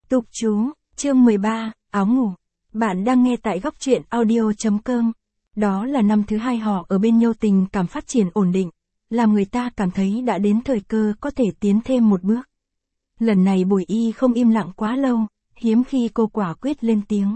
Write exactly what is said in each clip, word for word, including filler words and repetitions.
Tục chú, chương mười ba, áo ngủ. Bạn đang nghe tại góc truyện audio chấm com. Đó là năm thứ hai họ ở bên nhau, tình cảm phát triển ổn định, làm người ta cảm thấy đã đến thời cơ có thể tiến thêm một bước. Lần này Bùi Y không im lặng quá lâu, hiếm khi cô quả quyết lên tiếng.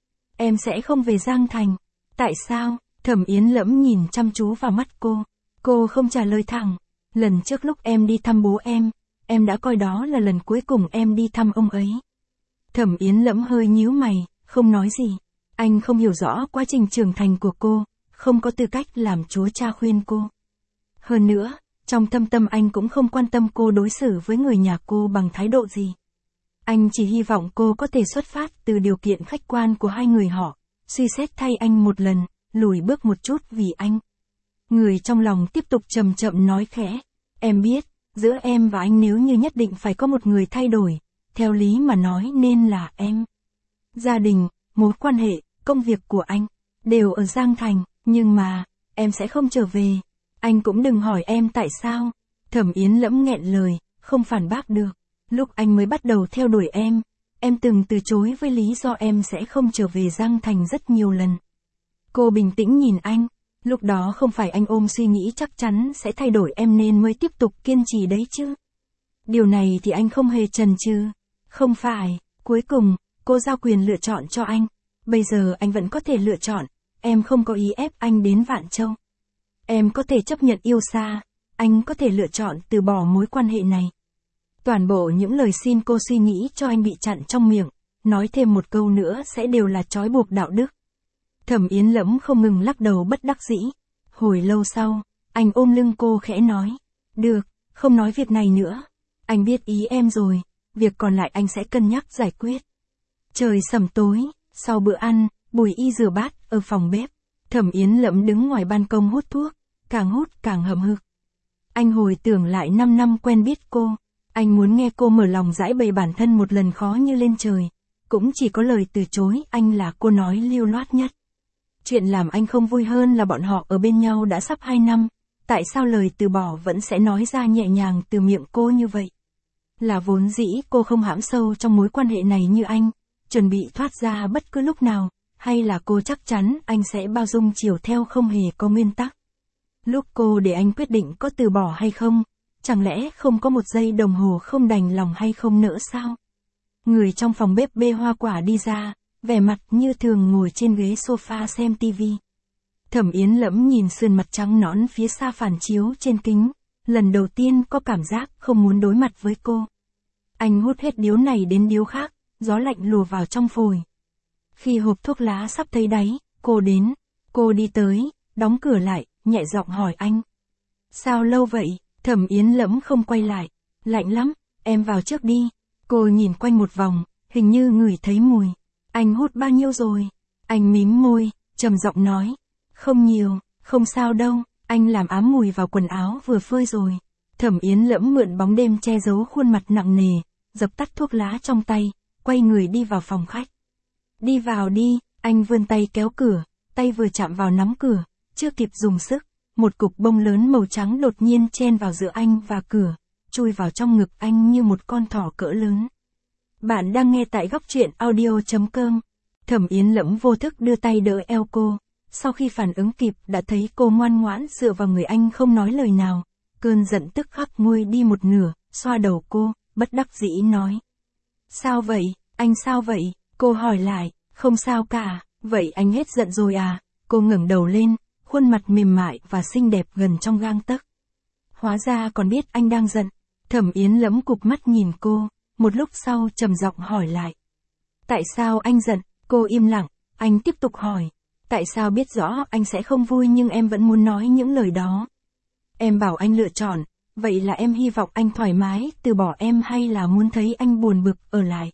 Em sẽ không về Giang Thành. Tại sao? Thẩm Yến Lẫm nhìn chăm chú vào mắt cô. Cô không trả lời thẳng. Lần trước lúc em đi thăm bố em, em đã coi đó là lần cuối cùng em đi thăm ông ấy. Thẩm Yến Lẫm hơi nhíu mày, không nói gì. Anh không hiểu rõ quá trình trưởng thành của cô, không có tư cách làm chúa cha khuyên cô. Hơn nữa, trong thâm tâm anh cũng không quan tâm cô đối xử với người nhà cô bằng thái độ gì. Anh chỉ hy vọng cô có thể xuất phát từ điều kiện khách quan của hai người họ, suy xét thay anh một lần, lùi bước một chút vì anh. Người trong lòng tiếp tục chậm chậm nói khẽ, em biết, giữa em và anh nếu như nhất định phải có một người thay đổi, theo lý mà nói nên là em. Gia đình, mối quan hệ, công việc của anh, đều ở Giang Thành, nhưng mà, em sẽ không trở về. Anh cũng đừng hỏi em tại sao. Thẩm Yến Lẫm nghẹn lời, không phản bác được. Lúc anh mới bắt đầu theo đuổi em, em từng từ chối với lý do em sẽ không trở về Giang Thành rất nhiều lần. Cô bình tĩnh nhìn anh, lúc đó không phải anh ôm suy nghĩ chắc chắn sẽ thay đổi em nên mới tiếp tục kiên trì đấy chứ. Điều này thì anh không hề chần chừ. Không phải, cuối cùng, cô giao quyền lựa chọn cho anh. Bây giờ anh vẫn có thể lựa chọn, em không có ý ép anh đến Vạn Châu. Em có thể chấp nhận yêu xa, anh có thể lựa chọn từ bỏ mối quan hệ này. Toàn bộ những lời xin cô suy nghĩ cho anh bị chặn trong miệng, nói thêm một câu nữa sẽ đều là trói buộc đạo đức. Thẩm Yến Lẫm không ngừng lắc đầu bất đắc dĩ. Hồi lâu sau, anh ôm lưng cô khẽ nói, được, không nói việc này nữa. Anh biết ý em rồi, việc còn lại anh sẽ cân nhắc giải quyết. Trời sẩm tối, sau bữa ăn, Bùi Y rửa bát ở phòng bếp. Thẩm Yến Lẫm đứng ngoài ban công hút thuốc, càng hút càng hậm hực. Anh hồi tưởng lại năm năm quen biết cô, anh muốn nghe cô mở lòng giải bày bản thân một lần khó như lên trời. Cũng chỉ có lời từ chối anh là cô nói lưu loát nhất. Chuyện làm anh không vui hơn là bọn họ ở bên nhau đã sắp hai năm, tại sao lời từ bỏ vẫn sẽ nói ra nhẹ nhàng từ miệng cô như vậy? Là vốn dĩ cô không hãm sâu trong mối quan hệ này như anh, chuẩn bị thoát ra bất cứ lúc nào, hay là cô chắc chắn anh sẽ bao dung chiều theo không hề có nguyên tắc? Lúc cô để anh quyết định có từ bỏ hay không, chẳng lẽ không có một giây đồng hồ không đành lòng hay không nữa sao? Người trong phòng bếp bê hoa quả đi ra, vẻ mặt như thường ngồi trên ghế sofa xem tivi. Thẩm Yến Lẫm nhìn sườn mặt trắng nõn phía xa phản chiếu trên kính, lần đầu tiên có cảm giác không muốn đối mặt với cô. Anh hút hết điếu này đến điếu khác, gió lạnh lùa vào trong phổi. Khi hộp thuốc lá sắp thấy đáy, cô đến, cô đi tới, đóng cửa lại, nhẹ giọng hỏi anh. Sao lâu vậy? Thẩm Yến Lẫm không quay lại. Lạnh lắm, em vào trước đi. Cô nhìn quanh một vòng, hình như ngửi thấy mùi. Anh hút bao nhiêu rồi? Anh mím môi, trầm giọng nói. Không nhiều, không sao đâu, anh làm ám mùi vào quần áo vừa phơi rồi. Thẩm Yến Lẫm mượn bóng đêm che giấu khuôn mặt nặng nề, dập tắt thuốc lá trong tay, quay người đi vào phòng khách. Đi vào đi, anh vươn tay kéo cửa, tay vừa chạm vào nắm cửa, chưa kịp dùng sức, một cục bông lớn màu trắng đột nhiên chen vào giữa anh và cửa, chui vào trong ngực anh như một con thỏ cỡ lớn. Bạn đang nghe tại góc truyện audio chấm com. Thẩm Yến Lẫm vô thức đưa tay đỡ eo cô, sau khi phản ứng kịp đã thấy cô ngoan ngoãn dựa vào người anh không nói lời nào, cơn giận tức khắc nguôi đi một nửa, xoa đầu cô, bất đắc dĩ nói. Sao vậy, anh sao vậy? Cô hỏi lại, không sao cả, vậy anh hết giận rồi à? Cô ngẩng đầu lên, khuôn mặt mềm mại và xinh đẹp gần trong gang tấc. Hóa ra còn biết anh đang giận. Thẩm Yến Lẫm cụp mắt nhìn cô, một lúc sau trầm giọng hỏi lại. Tại sao anh giận? Cô im lặng, anh tiếp tục hỏi. Tại sao biết rõ anh sẽ không vui nhưng em vẫn muốn nói những lời đó? Em bảo anh lựa chọn, vậy là em hy vọng anh thoải mái từ bỏ em hay là muốn thấy anh buồn bực ở lại?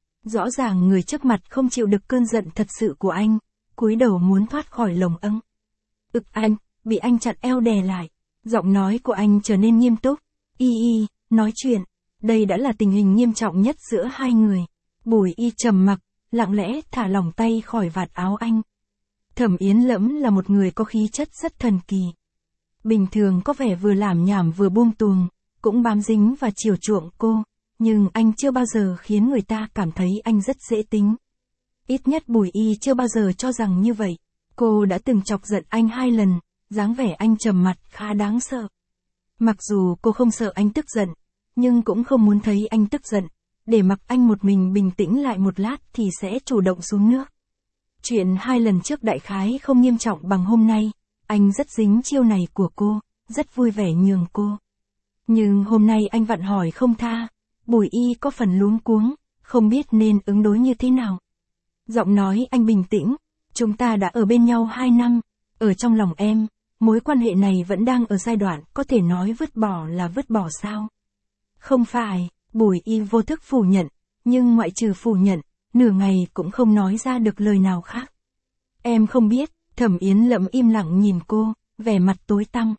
Rõ ràng người trước mặt không chịu được cơn giận thật sự của anh, cúi đầu muốn thoát khỏi lồng âng. Ực anh, bị anh chặn eo đè lại. Giọng nói của anh trở nên nghiêm túc. Y y, nói chuyện. Đây đã là tình hình nghiêm trọng nhất giữa hai người. Bùi Y trầm mặc, lặng lẽ thả lỏng tay khỏi vạt áo anh. Thẩm Yến Lẫm là một người có khí chất rất thần kỳ. Bình thường có vẻ vừa lảm nhảm vừa buông tuồng, cũng bám dính và chiều chuộng cô, nhưng anh chưa bao giờ khiến người ta cảm thấy anh rất dễ tính. Ít nhất Bùi Y chưa bao giờ cho rằng như vậy. Cô đã từng chọc giận anh hai lần, dáng vẻ anh trầm mặt khá đáng sợ. Mặc dù cô không sợ anh tức giận, nhưng cũng không muốn thấy anh tức giận, để mặc anh một mình bình tĩnh lại một lát thì sẽ chủ động xuống nước. Chuyện hai lần trước đại khái không nghiêm trọng bằng hôm nay, anh rất dính chiêu này của cô, rất vui vẻ nhường cô. Nhưng hôm nay anh vặn hỏi không tha, Bùi Y có phần luống cuống, không biết nên ứng đối như thế nào. Giọng nói anh bình tĩnh, chúng ta đã ở bên nhau hai năm, ở trong lòng em, mối quan hệ này vẫn đang ở giai đoạn có thể nói vứt bỏ là vứt bỏ sao? Không phải, Bùi Y vô thức phủ nhận, nhưng ngoại trừ phủ nhận, nửa ngày cũng không nói ra được lời nào khác. Em không biết, Thẩm Yến Lẫm im lặng nhìn cô, vẻ mặt tối tăm.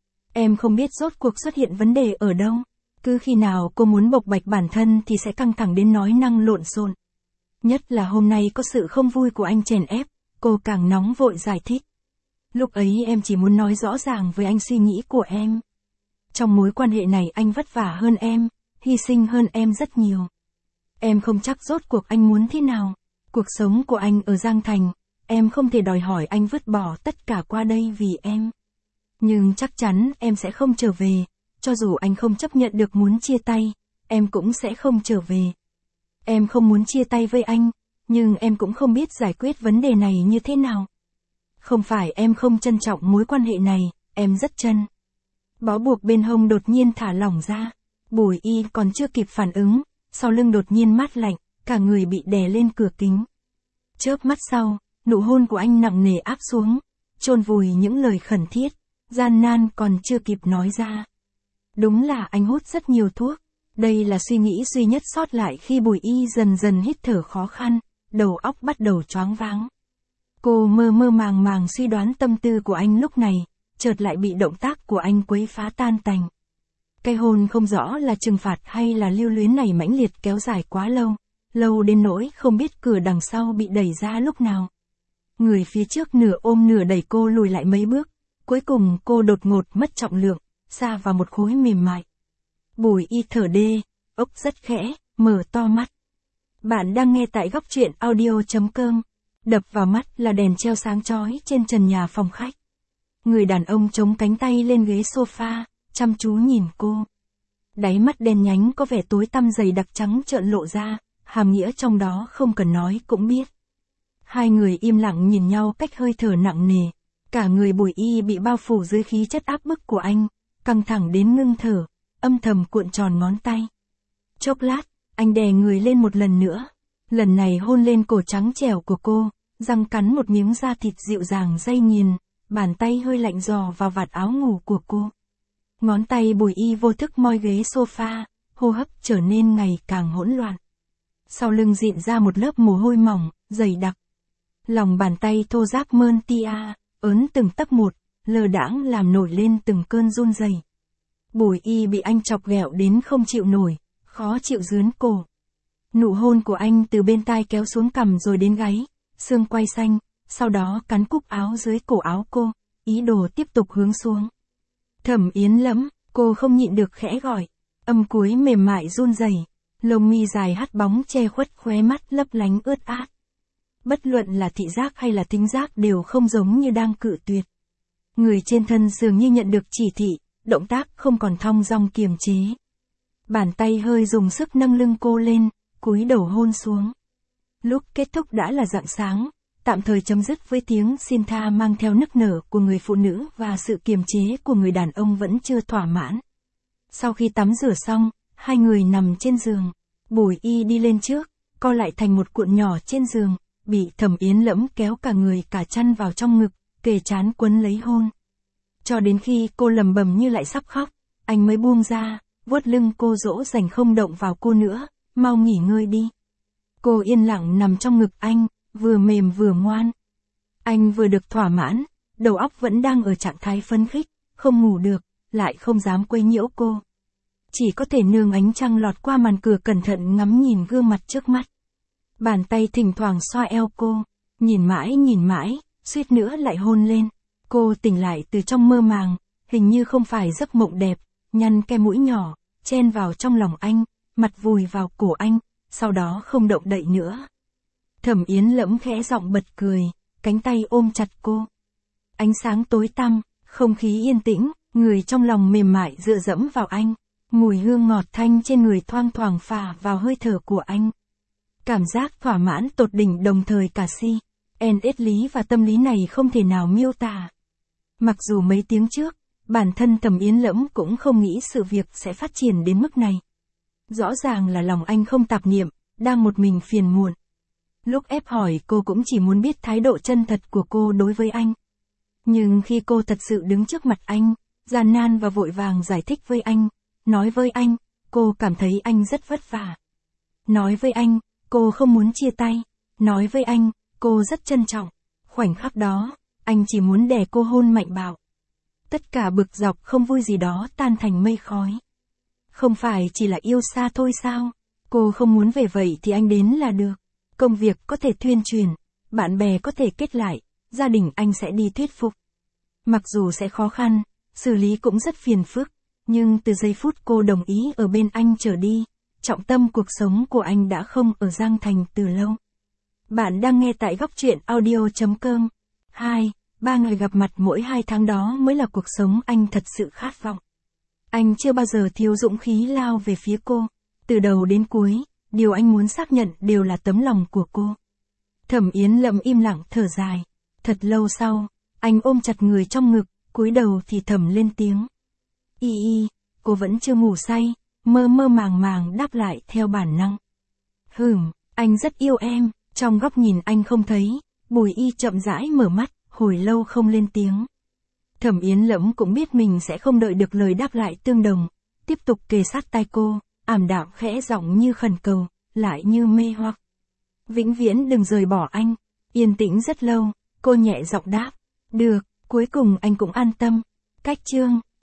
Em không biết rốt cuộc xuất hiện vấn đề ở đâu, cứ khi nào cô muốn bộc bạch bản thân thì sẽ căng thẳng đến nói năng lộn xộn. Nhất là hôm nay có sự không vui của anh chèn ép, cô càng nóng vội giải thích. Lúc ấy em chỉ muốn nói rõ ràng với anh suy nghĩ của em. Trong mối quan hệ này anh vất vả hơn em, hy sinh hơn em rất nhiều. Em không chắc rốt cuộc anh muốn thế nào. Cuộc sống của anh ở Giang Thành, em không thể đòi hỏi anh vứt bỏ tất cả qua đây vì em. Nhưng chắc chắn em sẽ không trở về, cho dù anh không chấp nhận được muốn chia tay, em cũng sẽ không trở về. Em không muốn chia tay với anh, nhưng em cũng không biết giải quyết vấn đề này như thế nào. Không phải em không trân trọng mối quan hệ này, em rất trân. Bó buộc bên hông đột nhiên thả lỏng ra, Bùi Y còn chưa kịp phản ứng, sau lưng đột nhiên mát lạnh, cả người bị đè lên cửa kính. Chớp mắt sau, nụ hôn của anh nặng nề áp xuống, chôn vùi những lời khẩn thiết, gian nan còn chưa kịp nói ra. Đúng là anh hút rất nhiều thuốc, đây là suy nghĩ duy nhất sót lại khi Bùi Y dần dần hít thở khó khăn, đầu óc bắt đầu choáng váng. Cô mơ mơ màng màng suy đoán tâm tư của anh lúc này, chợt lại bị động tác của anh quấy phá tan tành. Cái hôn không rõ là trừng phạt hay là lưu luyến này mãnh liệt kéo dài quá lâu, lâu đến nỗi không biết cửa đằng sau bị đẩy ra lúc nào. Người phía trước nửa ôm nửa đẩy cô lùi lại mấy bước, cuối cùng cô đột ngột mất trọng lượng, sa vào một khối mềm mại. Bùi Y thở đê, ốc rất khẽ, mở to mắt. Bạn đang nghe tại góc truyện audio chấm com. Đập vào mắt là đèn treo sáng chói trên trần nhà phòng khách. Người đàn ông chống cánh tay lên ghế sofa, chăm chú nhìn cô. Đáy mắt đen nhánh có vẻ tối tăm dày đặc trắng trợn lộ ra, hàm nghĩa trong đó không cần nói cũng biết. Hai người im lặng nhìn nhau cách hơi thở nặng nề. Cả người Bùi Y bị bao phủ dưới khí chất áp bức của anh, căng thẳng đến ngưng thở, âm thầm cuộn tròn ngón tay. Chốc lát, anh đè người lên một lần nữa. Lần này hôn lên cổ trắng trẻo của cô, răng cắn một miếng da thịt dịu dàng dây nghiền, bàn tay hơi lạnh dò vào vạt áo ngủ của cô. Ngón tay Bùi Y vô thức moi ghế sofa, hô hấp trở nên ngày càng hỗn loạn. Sau lưng dịn ra một lớp mồ hôi mỏng, dày đặc. Lòng bàn tay thô ráp mơn tia, ớn từng tấc một, lờ đãng làm nổi lên từng cơn run rẩy. Bùi Y bị anh chọc ghẹo đến không chịu nổi, khó chịu rướn cổ. Nụ hôn của anh từ bên tai kéo xuống cằm rồi đến gáy, xương quai xanh, sau đó cắn cúc áo dưới cổ áo cô, ý đồ tiếp tục hướng xuống. Thẩm Yến Lẫm, cô không nhịn được khẽ gọi, âm cuối mềm mại run rẩy, lông mi dài hắt bóng che khuất khóe mắt lấp lánh ướt át. Bất luận là thị giác hay là thính giác đều không giống như đang cự tuyệt. Người trên thân dường như nhận được chỉ thị, động tác không còn thong dong kiềm chế. Bàn tay hơi dùng sức nâng lưng cô lên, cúi đầu hôn xuống. Lúc kết thúc đã là rạng sáng, tạm thời chấm dứt với tiếng xin tha mang theo nức nở của người phụ nữ và sự kiềm chế của người đàn ông vẫn chưa thỏa mãn. Sau khi tắm rửa xong, hai người nằm trên giường. Bùi Y đi lên trước, co lại thành một cuộn nhỏ trên giường, bị Thẩm Yến Lẫm kéo cả người cả chăn vào trong ngực, kề trán quấn lấy hôn. Cho đến khi cô lầm bầm như lại sắp khóc, anh mới buông ra, vuốt lưng cô dỗ dành không động vào cô nữa, mau nghỉ ngơi đi. Cô yên lặng nằm trong ngực anh, vừa mềm vừa ngoan. Anh vừa được thỏa mãn, đầu óc vẫn đang ở trạng thái phấn khích, không ngủ được, lại không dám quấy nhiễu cô. Chỉ có thể nương ánh trăng lọt qua màn cửa cẩn thận ngắm nhìn gương mặt trước mắt. Bàn tay thỉnh thoảng xoa eo cô, nhìn mãi nhìn mãi, suýt nữa lại hôn lên. Cô tỉnh lại từ trong mơ màng, hình như không phải giấc mộng đẹp, nhăn cái mũi nhỏ, chen vào trong lòng anh, mặt vùi vào cổ anh, sau đó không động đậy nữa. Thẩm Yến Lẫm khẽ giọng bật cười, cánh tay ôm chặt cô. Ánh sáng tối tăm, không khí yên tĩnh, người trong lòng mềm mại dựa dẫm vào anh. Mùi hương ngọt thanh trên người thoang thoảng phả vào hơi thở của anh. Cảm giác thỏa mãn tột đỉnh đồng thời cả si, en ét lý và tâm lý này không thể nào miêu tả. Mặc dù mấy tiếng trước, bản thân Thẩm Yến Lẫm cũng không nghĩ sự việc sẽ phát triển đến mức này. Rõ ràng là lòng anh không tạp niệm, đang một mình phiền muộn. Lúc ép hỏi cô cũng chỉ muốn biết thái độ chân thật của cô đối với anh. Nhưng khi cô thật sự đứng trước mặt anh, gian nan và vội vàng giải thích với anh, nói với anh, cô cảm thấy anh rất vất vả. Nói với anh, cô không muốn chia tay. Nói với anh, cô rất trân trọng. Khoảnh khắc đó, anh chỉ muốn đè cô hôn mạnh bạo. Tất cả bực dọc không vui gì đó tan thành mây khói. Không phải chỉ là yêu xa thôi sao? Cô không muốn về vậy thì anh đến là được. Công việc có thể thuyên truyền, bạn bè có thể kết lại, gia đình anh sẽ đi thuyết phục. Mặc dù sẽ khó khăn, xử lý cũng rất phiền phức, nhưng từ giây phút cô đồng ý ở bên anh trở đi, trọng tâm cuộc sống của anh đã không ở Giang Thành từ lâu. Bạn đang nghe tại góc truyện audio chấm com. hai. Ba người gặp mặt mỗi hai tháng đó mới là cuộc sống anh thật sự khát vọng. Anh chưa bao giờ thiếu dũng khí lao về phía cô. Từ đầu đến cuối, điều anh muốn xác nhận đều là tấm lòng của cô. Thẩm Yến Lẫm im lặng thở dài. Thật lâu sau, anh ôm chặt người trong ngực, cúi đầu thì thầm lên tiếng. Y y, cô vẫn chưa ngủ say, mơ mơ màng màng đáp lại theo bản năng. Hừm, anh rất yêu em. Trong góc nhìn anh không thấy, Bùi Y chậm rãi mở mắt, hồi lâu không lên tiếng. Thẩm Yến Lẫm cũng biết mình sẽ không đợi được lời đáp lại tương đồng, tiếp tục kề sát tai cô, ảm đạm khẽ giọng như khẩn cầu, lại như mê hoặc. Vĩnh viễn đừng rời bỏ anh. Yên tĩnh rất lâu, cô nhẹ giọng đáp. Được, cuối cùng anh cũng an tâm. Cách chương,